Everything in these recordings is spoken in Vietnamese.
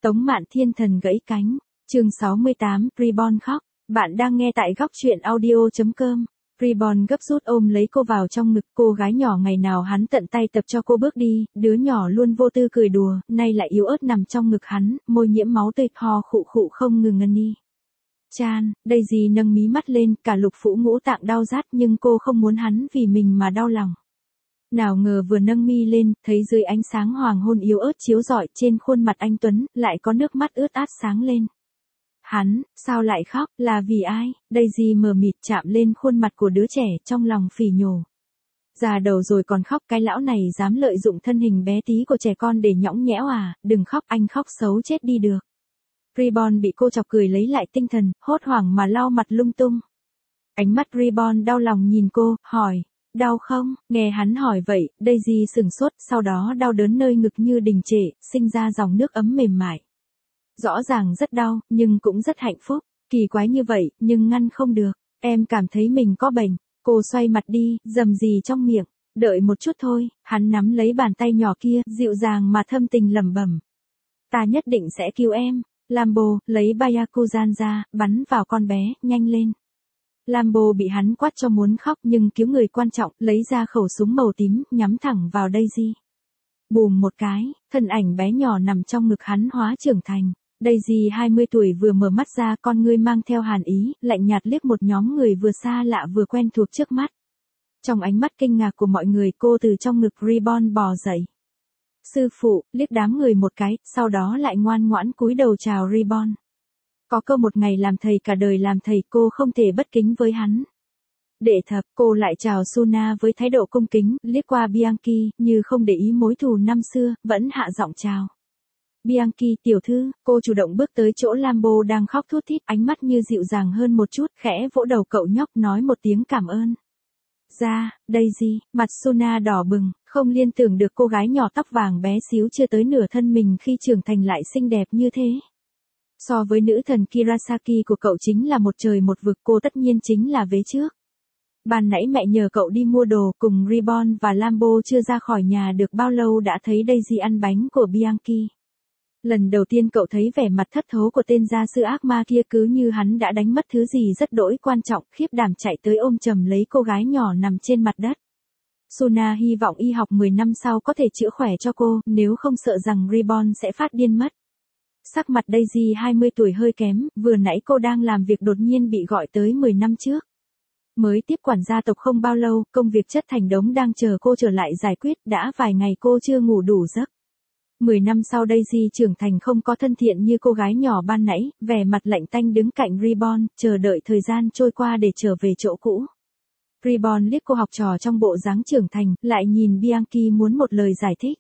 Tống Mạn Thiên Thần gãy cánh, chương 68, Reborn khóc. Bạn đang nghe tại góc truyện audio.com. Reborn gấp rút ôm lấy cô vào trong ngực, cô gái nhỏ ngày nào hắn tận tay tập cho cô bước đi, đứa nhỏ luôn vô tư cười đùa, nay lại yếu ớt nằm trong ngực hắn, môi nhiễm máu tươi, ho khụ khụ không ngừng ngân đi. Chan, Daisy nâng mí mắt lên, cả lục phủ ngũ tạng đau rát nhưng cô không muốn hắn vì mình mà đau lòng. Nào ngờ vừa nâng mi lên, thấy dưới ánh sáng hoàng hôn yếu ớt chiếu rọi trên khuôn mặt anh Tuấn, lại có nước mắt ướt át sáng lên. Hắn, sao lại khóc, là vì ai? Daisy mờ mịt chạm lên khuôn mặt của đứa trẻ, trong lòng phỉ nhổ. Già đầu rồi còn khóc, cái lão này dám lợi dụng thân hình bé tí của trẻ con để nhõng nhẽo à, đừng khóc, anh khóc xấu chết đi được. Reborn bị cô chọc cười lấy lại tinh thần, hốt hoảng mà lau mặt lung tung. Ánh mắt Reborn đau lòng nhìn cô, hỏi, đau không? Nghe hắn hỏi vậy, Daisy sửng sốt, sau đó đau đớn nơi ngực như đình trệ, sinh ra dòng nước ấm mềm mại. Rõ ràng rất đau, nhưng cũng rất hạnh phúc, kỳ quái như vậy, nhưng ngăn không được, em cảm thấy mình có bệnh. Cô xoay mặt đi, rầm rì trong miệng, đợi một chút thôi, hắn nắm lấy bàn tay nhỏ kia, dịu dàng mà thâm tình lẩm bẩm. Ta nhất định sẽ cứu em. Lambo, lấy Bayakuzan ra, bắn vào con bé, nhanh lên. Lambo bị hắn quát cho muốn khóc nhưng cứu người quan trọng, lấy ra khẩu súng màu tím, nhắm thẳng vào Daisy. Bùm một cái, thân ảnh bé nhỏ nằm trong ngực hắn hóa trưởng thành. Daisy 20 tuổi vừa mở mắt ra, con ngươi mang theo hàn ý, lạnh nhạt liếc một nhóm người vừa xa lạ vừa quen thuộc trước mắt. Trong ánh mắt kinh ngạc của mọi người, cô từ trong ngực Reborn bò dậy. Sư phụ, liếc đám người một cái, sau đó lại ngoan ngoãn cúi đầu chào Reborn. Có câu một ngày làm thầy cả đời làm thầy, cô không thể bất kính với hắn. Đệ thập, cô lại chào Suna với thái độ cung kính, liếc qua Bianchi, như không để ý mối thù năm xưa, vẫn hạ giọng chào. Bianchi tiểu thư, cô chủ động bước tới chỗ Lambo đang khóc thút thít, ánh mắt như dịu dàng hơn một chút, khẽ vỗ đầu cậu nhóc nói một tiếng cảm ơn. Ra, Daisy, mặt Suna đỏ bừng, không liên tưởng được cô gái nhỏ tóc vàng bé xíu chưa tới nửa thân mình khi trưởng thành lại xinh đẹp như thế. So với nữ thần Kirasaki của cậu chính là một trời một vực, cô tất nhiên chính là vế trước. Ban nãy mẹ nhờ cậu đi mua đồ, cùng Reborn và Lambo chưa ra khỏi nhà được bao lâu đã thấy Daisy ăn bánh của Bianchi. Lần đầu tiên cậu thấy vẻ mặt thất thố của tên gia sư ác ma kia, cứ như hắn đã đánh mất thứ gì rất đỗi quan trọng, khiếp đảm chạy tới ôm chầm lấy cô gái nhỏ nằm trên mặt đất. Suna hy vọng y học 10 năm sau có thể chữa khỏe cho cô, nếu không sợ rằng Reborn sẽ phát điên mất. Sắc mặt Daisy 20 tuổi hơi kém, vừa nãy cô đang làm việc đột nhiên bị gọi tới 10 năm trước. Mới tiếp quản gia tộc không bao lâu, công việc chất thành đống đang chờ cô trở lại giải quyết, đã vài ngày cô chưa ngủ đủ giấc. 10 năm sau Daisy trưởng thành không có thân thiện như cô gái nhỏ ban nãy, vẻ mặt lạnh tanh đứng cạnh Reborn, chờ đợi thời gian trôi qua để trở về chỗ cũ. Reborn liếc cô học trò trong bộ dáng trưởng thành, lại nhìn Bianchi muốn một lời giải thích.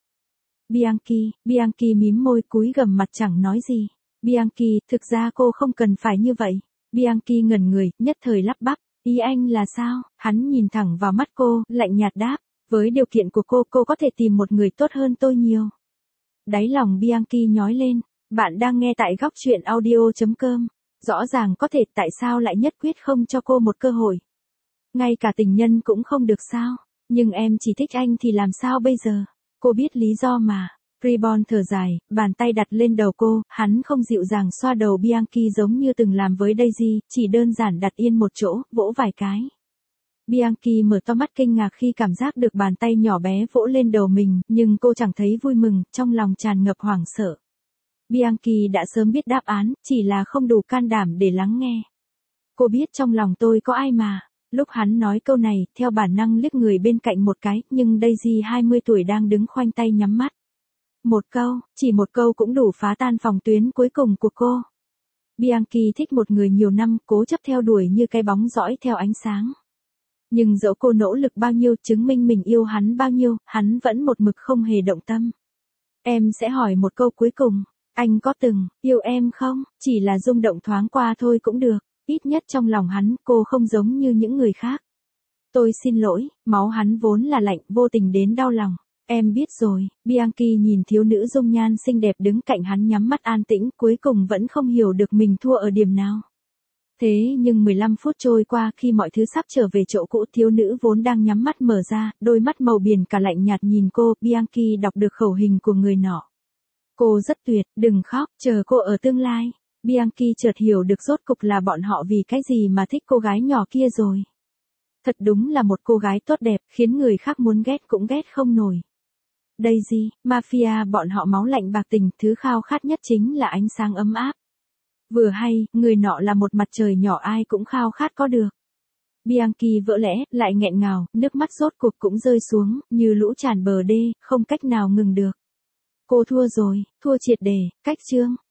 Bianchi mím môi cúi gằm mặt chẳng nói gì. Bianchi, thực ra cô không cần phải như vậy. Bianchi ngẩn người, nhất thời lắp bắp, ý anh là sao? Hắn nhìn thẳng vào mắt cô, lạnh nhạt đáp, với điều kiện của cô có thể tìm một người tốt hơn tôi nhiều. Đáy lòng Bianchi nhói lên, bạn đang nghe tại góc truyện audio.com. Rõ ràng có thể, tại sao lại nhất quyết không cho cô một cơ hội? Ngay cả tình nhân cũng không được sao? Nhưng em chỉ thích anh thì làm sao bây giờ? Cô biết lý do mà. Reborn thở dài, bàn tay đặt lên đầu cô, hắn không dịu dàng xoa đầu Bianchi giống như từng làm với Daisy, chỉ đơn giản đặt yên một chỗ, vỗ vài cái. Bianchi mở to mắt kinh ngạc khi cảm giác được bàn tay nhỏ bé vỗ lên đầu mình, nhưng cô chẳng thấy vui mừng, trong lòng tràn ngập hoảng sợ. Bianchi đã sớm biết đáp án, chỉ là không đủ can đảm để lắng nghe. Cô biết trong lòng tôi có ai mà. Lúc hắn nói câu này, theo bản năng liếc người bên cạnh một cái, nhưng Daisy 20 tuổi đang đứng khoanh tay nhắm mắt. Một câu, chỉ một câu cũng đủ phá tan phòng tuyến cuối cùng của cô. Bianchi thích một người nhiều năm, cố chấp theo đuổi như cái bóng dõi theo ánh sáng. Nhưng dẫu cô nỗ lực bao nhiêu, chứng minh mình yêu hắn bao nhiêu, hắn vẫn một mực không hề động tâm. Em sẽ hỏi một câu cuối cùng, anh có từng yêu em không? Chỉ là rung động thoáng qua thôi cũng được. Ít nhất trong lòng hắn, cô không giống như những người khác. Tôi xin lỗi, máu hắn vốn là lạnh, vô tình đến đau lòng. Em biết rồi. Bianchi nhìn thiếu nữ dung nhan xinh đẹp đứng cạnh hắn nhắm mắt an tĩnh, cuối cùng vẫn không hiểu được mình thua ở điểm nào. Thế nhưng 15 phút trôi qua, khi mọi thứ sắp trở về chỗ cũ, thiếu nữ vốn đang nhắm mắt mở ra, đôi mắt màu biển cả lạnh nhạt nhìn cô. Bianchi đọc được khẩu hình của người nọ. Cô rất tuyệt, đừng khóc, chờ cô ở tương lai. Bianchi chợt hiểu được rốt cục là bọn họ vì cái gì mà thích cô gái nhỏ kia rồi. Thật đúng là một cô gái tốt đẹp, khiến người khác muốn ghét cũng ghét không nổi. Daisy, mafia bọn họ máu lạnh bạc tình, thứ khao khát nhất chính là ánh sáng ấm áp. Vừa hay, người nọ là một mặt trời nhỏ ai cũng khao khát có được. Bianchi vỡ lẽ, lại nghẹn ngào, nước mắt rốt cuộc cũng rơi xuống, như lũ tràn bờ đê, không cách nào ngừng được. Cô thua rồi, thua triệt để, cách chương.